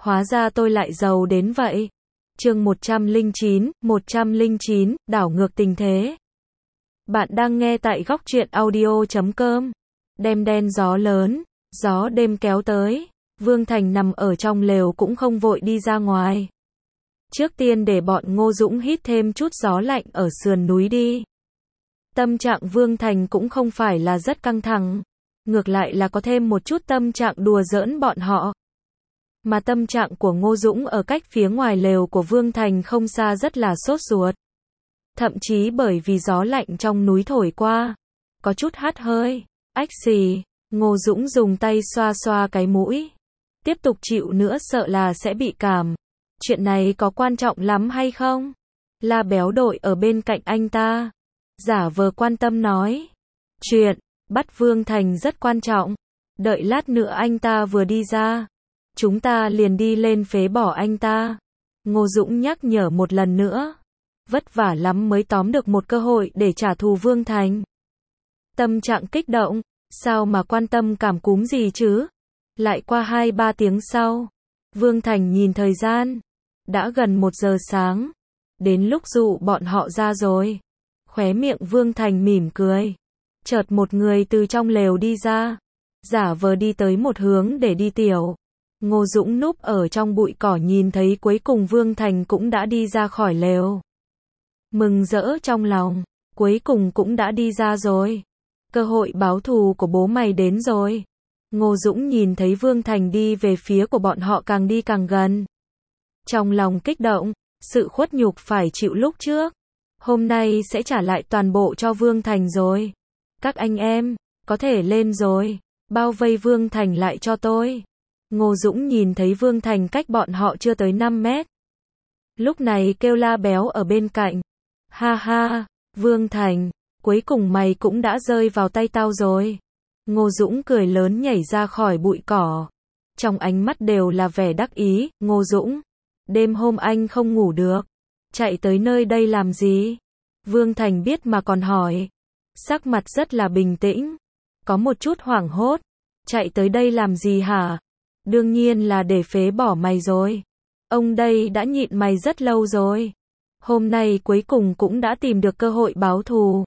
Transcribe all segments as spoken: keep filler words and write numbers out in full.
Hóa ra tôi lại giàu đến vậy. Chương một trăm lẻ chín, một trăm lẻ chín, đảo ngược tình thế. Bạn đang nghe tại góc truyện audio chấm com. Đêm đen gió lớn, gió đêm kéo tới, Vương Thành nằm ở trong lều cũng không vội đi ra ngoài. Trước tiên để bọn Ngô Dũng hít thêm chút gió lạnh ở sườn núi đi. Tâm trạng Vương Thành cũng không phải là rất căng thẳng, ngược lại là có thêm một chút tâm trạng đùa giỡn bọn họ. Mà tâm trạng của Ngô Dũng ở cách phía ngoài lều của Vương Thành không xa rất là sốt ruột. Thậm chí bởi vì gió lạnh trong núi thổi qua, có chút hắt hơi, ách xì, Ngô Dũng dùng tay xoa xoa cái mũi. Tiếp tục chịu nữa sợ là sẽ bị cảm. Chuyện này có quan trọng lắm hay không? La Béo đội ở bên cạnh anh ta, giả vờ quan tâm nói. Chuyện bắt Vương Thành rất quan trọng. Đợi lát nữa anh ta vừa đi ra, chúng ta liền đi lên phế bỏ anh ta. Ngô Dũng nhắc nhở một lần nữa. Vất vả lắm mới tóm được một cơ hội để trả thù Vương Thành. Tâm trạng kích động, sao mà quan tâm cảm cúm gì chứ? Lại qua hai ba tiếng sau, Vương Thành nhìn thời gian, đã gần một giờ sáng, đến lúc dụ bọn họ ra rồi. Khóe miệng Vương Thành mỉm cười. Chợt một người từ trong lều đi ra, giả vờ đi tới một hướng để đi tiểu. Ngô Dũng núp ở trong bụi cỏ nhìn thấy cuối cùng Vương Thành cũng đã đi ra khỏi lều. Mừng rỡ trong lòng, cuối cùng cũng đã đi ra rồi. Cơ hội báo thù của bố mày đến rồi. Ngô Dũng nhìn thấy Vương Thành đi về phía của bọn họ càng đi càng gần. Trong lòng kích động, sự khuất nhục phải chịu lúc trước. Hôm nay sẽ trả lại toàn bộ cho Vương Thành rồi. Các anh em, có thể lên rồi, bao vây Vương Thành lại cho tôi. Ngô Dũng nhìn thấy Vương Thành cách bọn họ chưa tới năm mét. Lúc này kêu La Béo ở bên cạnh. Ha ha, Vương Thành, cuối cùng mày cũng đã rơi vào tay tao rồi. Ngô Dũng cười lớn nhảy ra khỏi bụi cỏ. Trong ánh mắt đều là vẻ đắc ý. Ngô Dũng, đêm hôm anh không ngủ được, chạy tới nơi đây làm gì? Vương Thành biết mà còn hỏi. Sắc mặt rất là bình tĩnh, có một chút hoảng hốt. Chạy tới đây làm gì hả? Đương nhiên là để phế bỏ mày rồi. Ông đây đã nhịn mày rất lâu rồi. Hôm nay cuối cùng cũng đã tìm được cơ hội báo thù.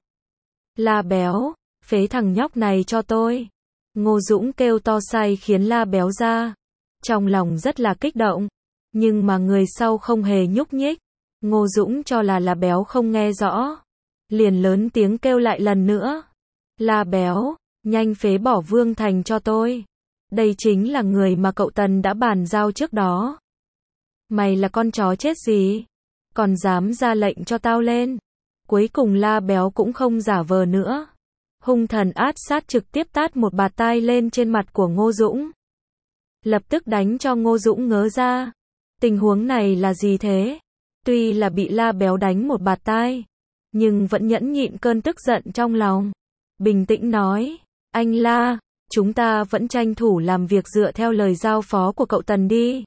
La Béo, phế thằng nhóc này cho tôi. Ngô Dũng kêu to say khiến La Béo ra. Trong lòng rất là kích động, nhưng mà người sau không hề nhúc nhích. Ngô Dũng cho là La Béo không nghe rõ, liền lớn tiếng kêu lại lần nữa. La Béo, nhanh phế bỏ Vương Thành cho tôi. Đây chính là người mà cậu Tần đã bàn giao trước đó. Mày là con chó chết gì? Còn dám ra lệnh cho tao lên. Cuối cùng La Béo cũng không giả vờ nữa. Hung thần át sát trực tiếp tát một bạt tai lên trên mặt của Ngô Dũng. Lập tức đánh cho Ngô Dũng ngớ ra. Tình huống này là gì thế? Tuy là bị La Béo đánh một bạt tai, nhưng vẫn nhẫn nhịn cơn tức giận trong lòng. Bình tĩnh nói, anh La, chúng ta vẫn tranh thủ làm việc dựa theo lời giao phó của cậu Tần đi.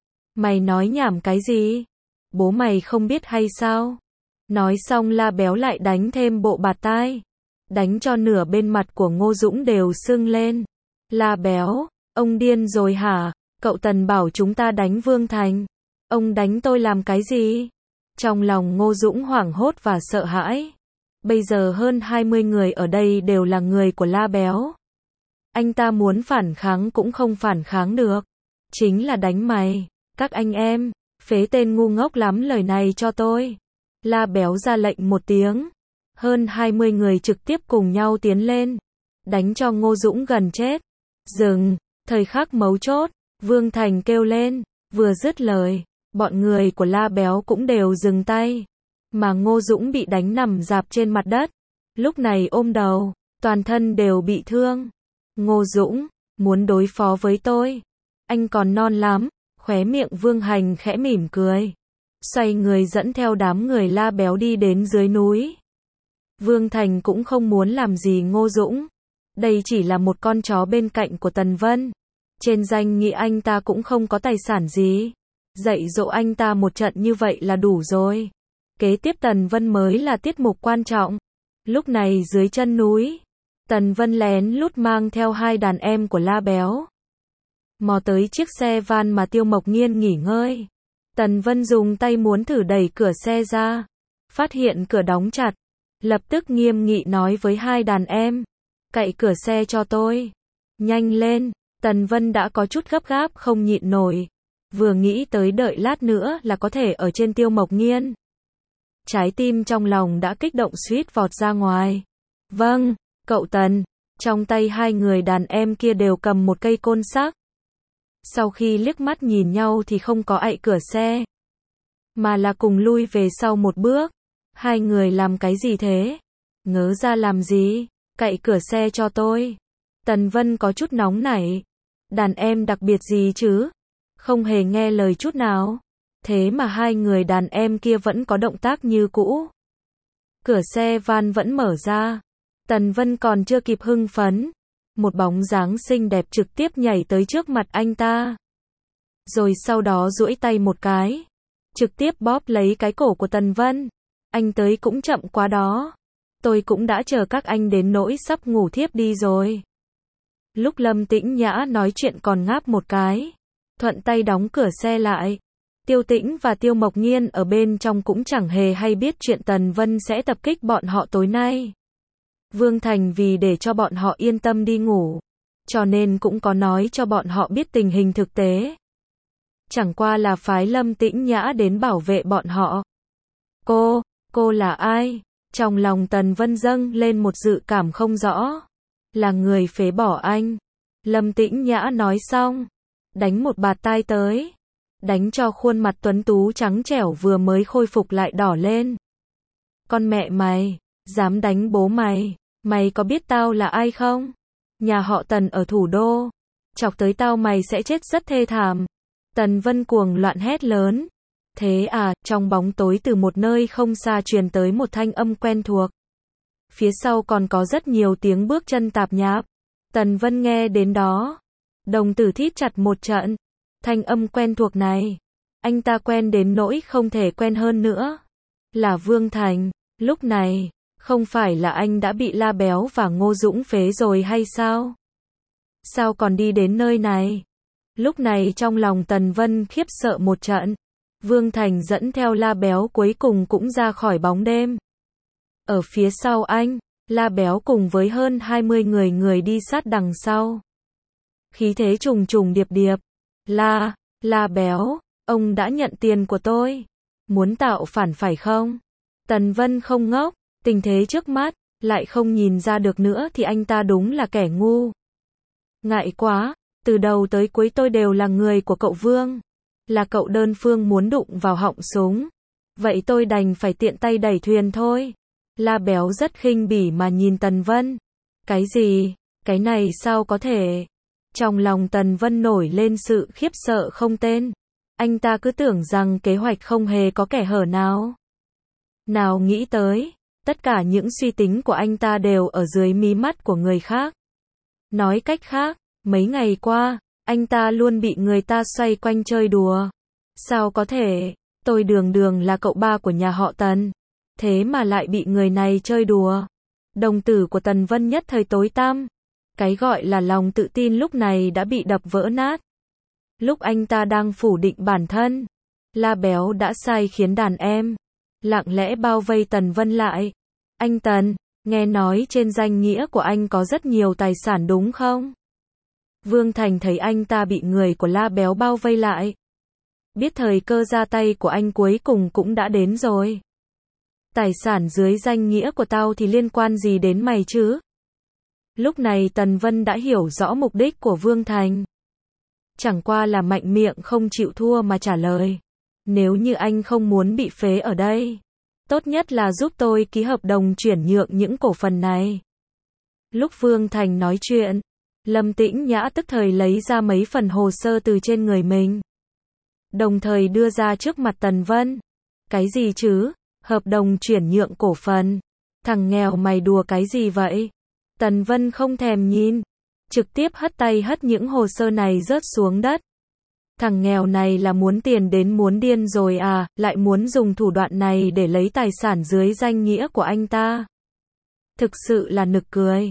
Mày nói nhảm cái gì? Bố mày không biết hay sao? Nói xong La Béo lại đánh thêm bộ bạt tai, đánh cho nửa bên mặt của Ngô Dũng đều sưng lên. La Béo, ông điên rồi hả? Cậu Tần bảo chúng ta đánh Vương Thành. Ông đánh tôi làm cái gì? Trong lòng Ngô Dũng hoảng hốt và sợ hãi. Bây giờ hơn hai mươi người ở đây đều là người của La Béo. Anh ta muốn phản kháng cũng không phản kháng được. Chính là đánh mày. Các anh em, phế tên ngu ngốc lắm lời này cho tôi. La Béo ra lệnh một tiếng. Hơn hai mươi người trực tiếp cùng nhau tiến lên, đánh cho Ngô Dũng gần chết. Dừng, thời khắc mấu chốt, Vương Thành kêu lên. Vừa dứt lời, bọn người của La Béo cũng đều dừng tay. Mà Ngô Dũng bị đánh nằm rạp trên mặt đất. Lúc này ôm đầu, toàn thân đều bị thương. Ngô Dũng, muốn đối phó với tôi? Anh còn non lắm. Khóe miệng Vương Hành khẽ mỉm cười. Xoay người dẫn theo đám người La Béo đi đến dưới núi. Vương Thành cũng không muốn làm gì Ngô Dũng. Đây chỉ là một con chó bên cạnh của Tần Vân. Trên danh nghĩa anh ta cũng không có tài sản gì. Dạy dỗ anh ta một trận như vậy là đủ rồi. Kế tiếp Tần Vân mới là tiết mục quan trọng. Lúc này dưới chân núi, Tần Vân lén lút mang theo hai đàn em của La Béo. mò tới chiếc xe van mà Tiêu Mộc Nhiên nghỉ ngơi. Tần Vân dùng tay muốn thử đẩy cửa xe ra, phát hiện cửa đóng chặt, lập tức nghiêm nghị nói với hai đàn em, cậy cửa xe cho tôi, nhanh lên. Tần Vân đã có chút gấp gáp không nhịn nổi, vừa nghĩ tới đợi lát nữa là có thể ở trên Tiêu Mộc Nhiên. Trái tim trong lòng đã kích động suýt vọt ra ngoài. Vâng, cậu Tần. Trong tay hai người đàn em kia đều cầm một cây côn sắc. Sau khi liếc mắt nhìn nhau thì không có ạy cửa xe, mà là cùng lui về sau một bước. Hai người làm cái gì thế? Ngớ ra làm gì? Cậy cửa xe cho tôi. Tần Vân có chút nóng nảy. Đàn em đặc biệt gì chứ? Không hề nghe lời chút nào. Thế mà hai người đàn em kia vẫn có động tác như cũ. Cửa xe van vẫn mở ra. Tần Vân còn chưa kịp hưng phấn, một bóng dáng xinh đẹp trực tiếp nhảy tới trước mặt anh ta. Rồi sau đó duỗi tay một cái, trực tiếp bóp lấy cái cổ của Tần Vân. Anh tới cũng chậm quá đó. Tôi cũng đã chờ các anh đến nỗi sắp ngủ thiếp đi rồi. Lúc Lâm Tĩnh Nhã nói chuyện còn ngáp một cái, thuận tay đóng cửa xe lại. Tiêu Tĩnh và Tiêu Mộc Nhiên ở bên trong cũng chẳng hề hay biết chuyện Tần Vân sẽ tập kích bọn họ tối nay. Vương Thành vì để cho bọn họ yên tâm đi ngủ, cho nên cũng có nói cho bọn họ biết tình hình thực tế. Chẳng qua là phái Lâm Tĩnh Nhã đến bảo vệ bọn họ. Cô, cô là ai? Trong lòng Tần Vân dâng lên một dự cảm không rõ. Là người phế bỏ anh. Lâm Tĩnh Nhã nói xong, đánh một bạt tai tới, đánh cho khuôn mặt tuấn tú trắng trẻo vừa mới khôi phục lại đỏ lên. Con mẹ mày, dám đánh bố mày, mày có biết tao là ai không? Nhà họ Tần ở thủ đô, chọc tới tao mày sẽ chết rất thê thảm. Tần Vân cuồng loạn hét lớn. Thế à, trong bóng tối từ một nơi không xa truyền tới một thanh âm quen thuộc. Phía sau còn có rất nhiều tiếng bước chân tạp nhạp. Tần Vân nghe đến đó, đồng tử thít chặt một trận. Thanh âm quen thuộc này, anh ta quen đến nỗi không thể quen hơn nữa. Là Vương Thành. Lúc này, không phải là anh đã bị La Béo và Ngô Dũng phế rồi hay sao? Sao còn đi đến nơi này? Lúc này trong lòng Tần Vân khiếp sợ một trận. Vương Thành dẫn theo La Béo cuối cùng cũng ra khỏi bóng đêm. Ở phía sau anh, La Béo cùng với hơn hai mươi người người đi sát đằng sau. Khí thế trùng trùng điệp điệp. La, La Béo, ông đã nhận tiền của tôi. Muốn tạo phản phải không? Tần Vân không ngốc, tình thế trước mắt, lại không nhìn ra được nữa thì anh ta đúng là kẻ ngu. Ngại quá, từ đầu tới cuối tôi đều là người của cậu Vương. Là cậu đơn phương muốn đụng vào họng súng. Vậy tôi đành phải tiện tay đẩy thuyền thôi. La Béo rất khinh bỉ mà nhìn Tần Vân. Cái gì? Cái này sao có thể? Trong lòng Tần Vân nổi lên sự khiếp sợ không tên. Anh ta cứ tưởng rằng kế hoạch không hề có kẻ hở nào. Nào nghĩ tới, tất cả những suy tính của anh ta đều ở dưới mí mắt của người khác. Nói cách khác, mấy ngày qua, anh ta luôn bị người ta xoay quanh chơi đùa. Sao có thể? Tôi đường đường là cậu ba của nhà họ Tần, thế mà lại bị người này chơi đùa. Đồng tử của Tần Vân nhất thời tối tăm. Cái gọi là lòng tự tin lúc này đã bị đập vỡ nát. Lúc anh ta đang phủ định bản thân, La Béo đã sai khiến đàn em lặng lẽ bao vây Tần Vân lại. Anh Tần, nghe nói trên danh nghĩa của anh có rất nhiều tài sản đúng không? Vương Thành thấy anh ta bị người của La Béo bao vây lại, biết thời cơ ra tay của anh cuối cùng cũng đã đến rồi. Tài sản dưới danh nghĩa của tao thì liên quan gì đến mày chứ? Lúc này Tần Vân đã hiểu rõ mục đích của Vương Thành. Chẳng qua là mạnh miệng không chịu thua mà trả lời. Nếu như anh không muốn bị phế ở đây, tốt nhất là giúp tôi ký hợp đồng chuyển nhượng những cổ phần này. Lúc Vương Thành nói chuyện, Lâm Tĩnh Nhã tức thời lấy ra mấy phần hồ sơ từ trên người mình, đồng thời đưa ra trước mặt Tần Vân. Cái gì chứ? Hợp đồng chuyển nhượng cổ phần? Thằng nghèo mày đùa cái gì vậy? Tần Vân không thèm nhìn, trực tiếp hất tay hất những hồ sơ này rớt xuống đất. Thằng nghèo này là muốn tiền đến muốn điên rồi à, lại muốn dùng thủ đoạn này để lấy tài sản dưới danh nghĩa của anh ta. Thực sự là nực cười.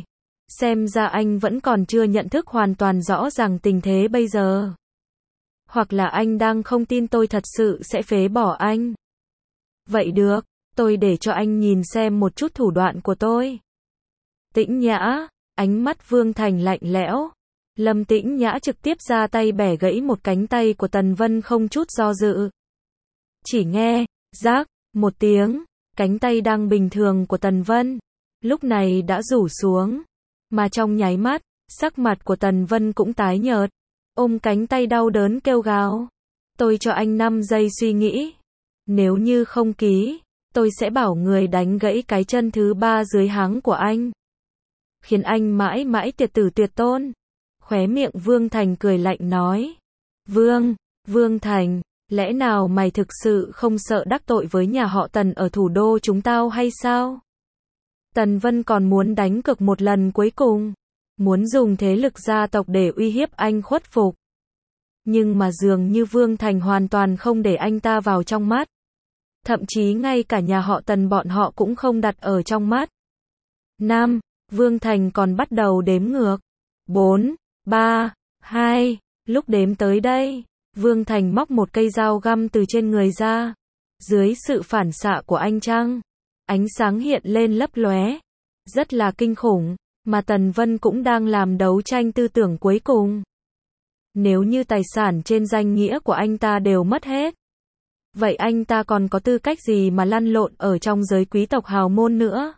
Xem ra anh vẫn còn chưa nhận thức hoàn toàn rõ ràng tình thế bây giờ. Hoặc là anh đang không tin tôi thật sự sẽ phế bỏ anh. Vậy được, tôi để cho anh nhìn xem một chút thủ đoạn của tôi. Tĩnh Nhã, ánh mắt Vương Thành lạnh lẽo. Lâm Tĩnh Nhã trực tiếp ra tay bẻ gãy một cánh tay của Tần Vân không chút do dự. Chỉ nghe, rác, một tiếng, cánh tay đang bình thường của Tần Vân, lúc này đã rủ xuống. Mà trong nháy mắt, sắc mặt của Tần Vân cũng tái nhợt, ôm cánh tay đau đớn kêu gào. Tôi cho anh năm giây suy nghĩ. Nếu như không ký, tôi sẽ bảo người đánh gãy cái chân thứ ba dưới háng của anh. Khiến anh mãi mãi tiệt tử tuyệt tôn. Khóe miệng Vương Thành cười lạnh nói. Vương, Vương Thành, lẽ nào mày thực sự không sợ đắc tội với nhà họ Tần ở thủ đô chúng tao hay sao? Tần Vân còn muốn đánh cược một lần cuối cùng. Muốn dùng thế lực gia tộc để uy hiếp anh khuất phục. Nhưng mà dường như Vương Thành hoàn toàn không để anh ta vào trong mắt. Thậm chí ngay cả nhà họ Tần bọn họ cũng không đặt ở trong mắt. Nam, Vương Thành còn bắt đầu đếm ngược. Bốn, ba, hai, lúc đếm tới đây, Vương Thành móc một cây dao găm từ trên người ra. Dưới sự phản xạ của ánh trăng, ánh sáng hiện lên lấp lóe. Rất là kinh khủng, mà Tần Vân cũng đang làm đấu tranh tư tưởng cuối cùng. Nếu như tài sản trên danh nghĩa của anh ta đều mất hết, vậy anh ta còn có tư cách gì mà lăn lộn ở trong giới quý tộc hào môn nữa?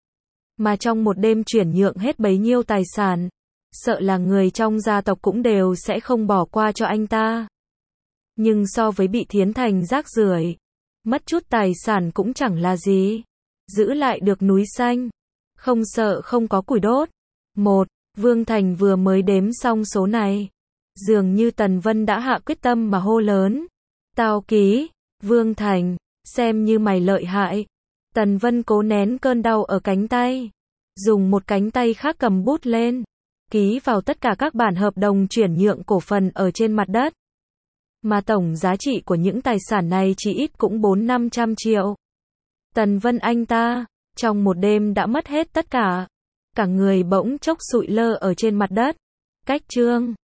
Mà trong một đêm chuyển nhượng hết bấy nhiêu tài sản, sợ là người trong gia tộc cũng đều sẽ không bỏ qua cho anh ta. Nhưng so với bị thiến thành rác rưởi, mất chút tài sản cũng chẳng là gì. Giữ lại được núi xanh, không sợ không có củi đốt. Một, Vương Thành vừa mới đếm xong số này. Dường như Tần Vân đã hạ quyết tâm mà hô lớn. Tao ký, Vương Thành, xem như mày lợi hại. Tần Vân cố nén cơn đau ở cánh tay. Dùng một cánh tay khác cầm bút lên. Ký vào tất cả các bản hợp đồng chuyển nhượng cổ phần ở trên mặt đất. Mà tổng giá trị của những tài sản này chỉ ít cũng bốn năm trăm triệu. Tần Vân anh ta, trong một đêm đã mất hết tất cả. Cả người bỗng chốc sụi lơ ở trên mặt đất. Cách chương